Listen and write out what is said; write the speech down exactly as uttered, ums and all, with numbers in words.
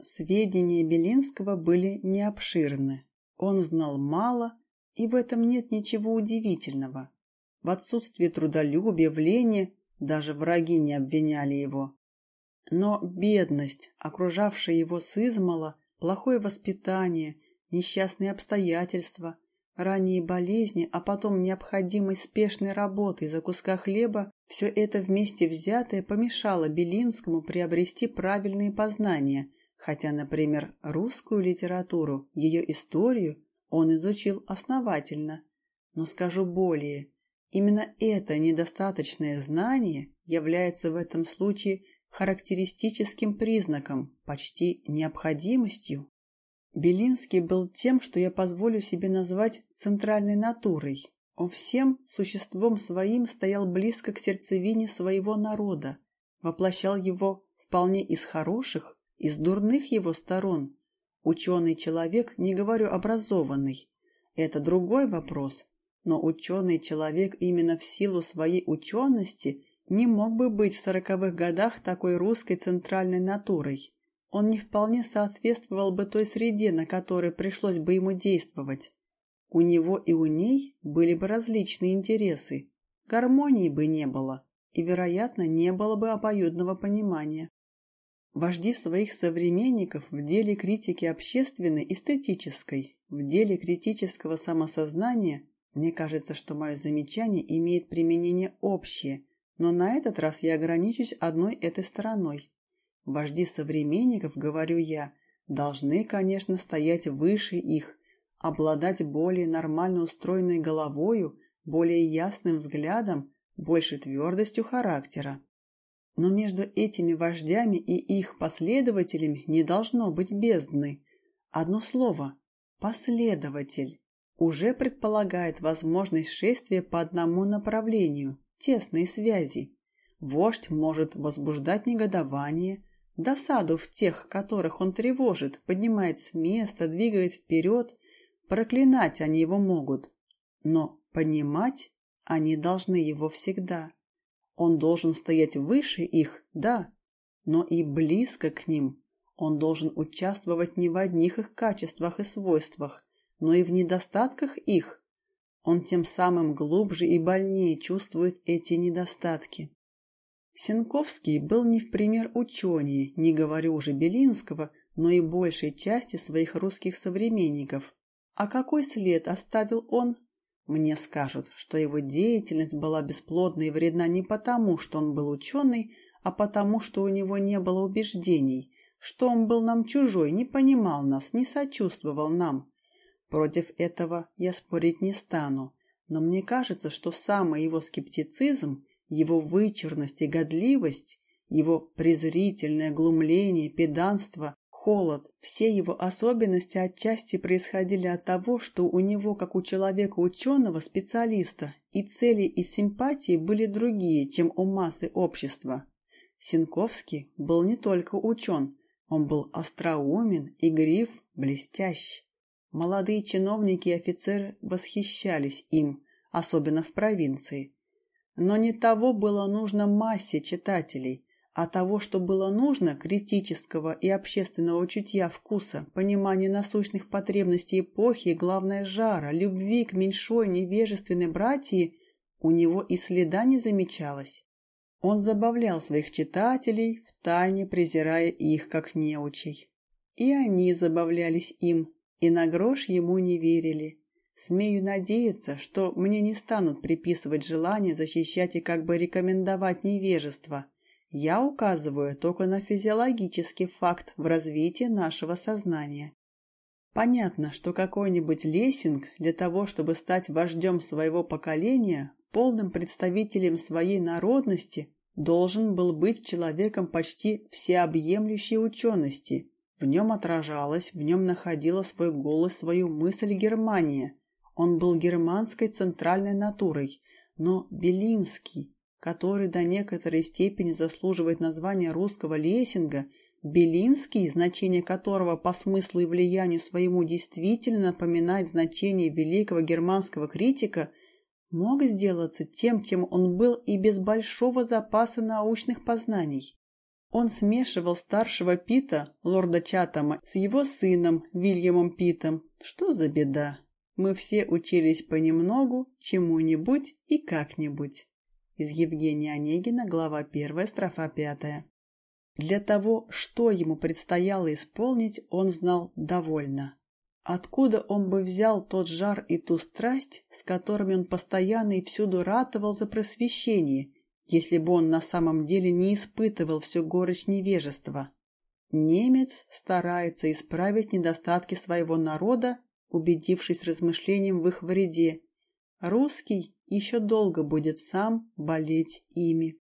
Сведения Белинского были необширны. Он знал мало, и в этом нет ничего удивительного. В отсутствии трудолюбия, в лени даже враги не обвиняли его. Но бедность, окружавшая его сызмала, плохое воспитание, несчастные обстоятельства, ранние болезни, а потом необходимость спешной работы за куска хлеба, все это вместе взятое помешало Белинскому приобрести правильные познания, хотя, например, русскую литературу, ее историю он изучил основательно. Но скажу более, именно это недостаточное знание является в этом случае характеристическим признаком, почти необходимостью. Белинский был тем, что я позволю себе назвать центральной натурой. Он всем существом своим стоял близко к сердцевине своего народа, воплощал его вполне из хороших, из дурных его сторон. Ученый человек, не говорю образованный, это другой вопрос, но ученый человек именно в силу своей учености не мог бы быть в сороковых годах такой русской центральной натурой. Он не вполне соответствовал бы той среде, на которой пришлось бы ему действовать. У него и у ней были бы различные интересы, гармонии бы не было, и, вероятно, не было бы обоюдного понимания. Вожди своих современников в деле критики общественной, эстетической, в деле критического самосознания, мне кажется, что мое замечание имеет применение общее, но на этот раз я ограничусь одной этой стороной. Вожди современников, говорю я, должны, конечно, стоять выше их, обладать более нормально устроенной головою, более ясным взглядом, больше твердостью характера. Но между этими вождями и их последователями не должно быть бездны. Одно слово – последователь уже предполагает возможность шествия по одному направлению, тесной связи. Вождь может возбуждать негодование, досаду в тех, которых он тревожит, поднимает с места, двигает вперед, проклинать они его могут, но понимать они должны его всегда. Он должен стоять выше их, да, но и близко к ним. Он должен участвовать не в одних их качествах и свойствах, но и в недостатках их. Он тем самым глубже и больнее чувствует эти недостатки. Сенковский был не в пример ученее, не говорю уже Белинского, но и большей части своих русских современников. А какой след оставил он? Мне скажут, что его деятельность была бесплодна и вредна не потому, что он был ученый, а потому, что у него не было убеждений, что он был нам чужой, не понимал нас, не сочувствовал нам. Против этого я спорить не стану, но мне кажется, что самый его скептицизм, его вычурность и годливость, его презрительное глумление, педанство, холод, все его особенности отчасти происходили от того, что у него, как у человека-ученого, специалиста, и цели и симпатии были другие, чем у массы общества. Сенковский был не только учен, он был остроумен, игрив, блестящ. Молодые чиновники и офицеры восхищались им, особенно в провинции. Но не того было нужно массе читателей, а того, что было нужно, критического и общественного чутья, вкуса, понимания насущных потребностей эпохи и, главное, жара, любви к меньшой невежественной братии, у него и следа не замечалось. Он забавлял своих читателей, втайне презирая их как неучей. И они забавлялись им, и на грош ему не верили. Смею надеяться, что мне не станут приписывать желание защищать и как бы рекомендовать невежество. Я указываю только на физиологический факт в развитии нашего сознания. Понятно, что какой-нибудь Лессинг для того, чтобы стать вождем своего поколения, полным представителем своей народности, должен был быть человеком почти всеобъемлющей учености. В нем отражалась, в нем находила свой голос, свою мысль Германия. Он был германской центральной натурой, но Белинский, который до некоторой степени заслуживает названия русского Лессинга, Белинский, значение которого по смыслу и влиянию своему действительно напоминает значение великого германского критика, мог сделаться тем, чем он был и без большого запаса научных познаний. Он смешивал старшего Пита, лорда Чатама, с его сыном Вильямом Питом. Что за беда? Мы все учились понемногу, чему-нибудь и как-нибудь. Из Евгения Онегина, глава первая, строфа пятая. Для того, что ему предстояло исполнить, он знал довольно. Откуда он бы взял тот жар и ту страсть, с которыми он постоянно и всюду ратовал за просвещение, если бы он на самом деле не испытывал всю горечь невежества? Немец старается исправить недостатки своего народа, убедившись размышлением в их вреде. Русский еще долго будет сам болеть ими.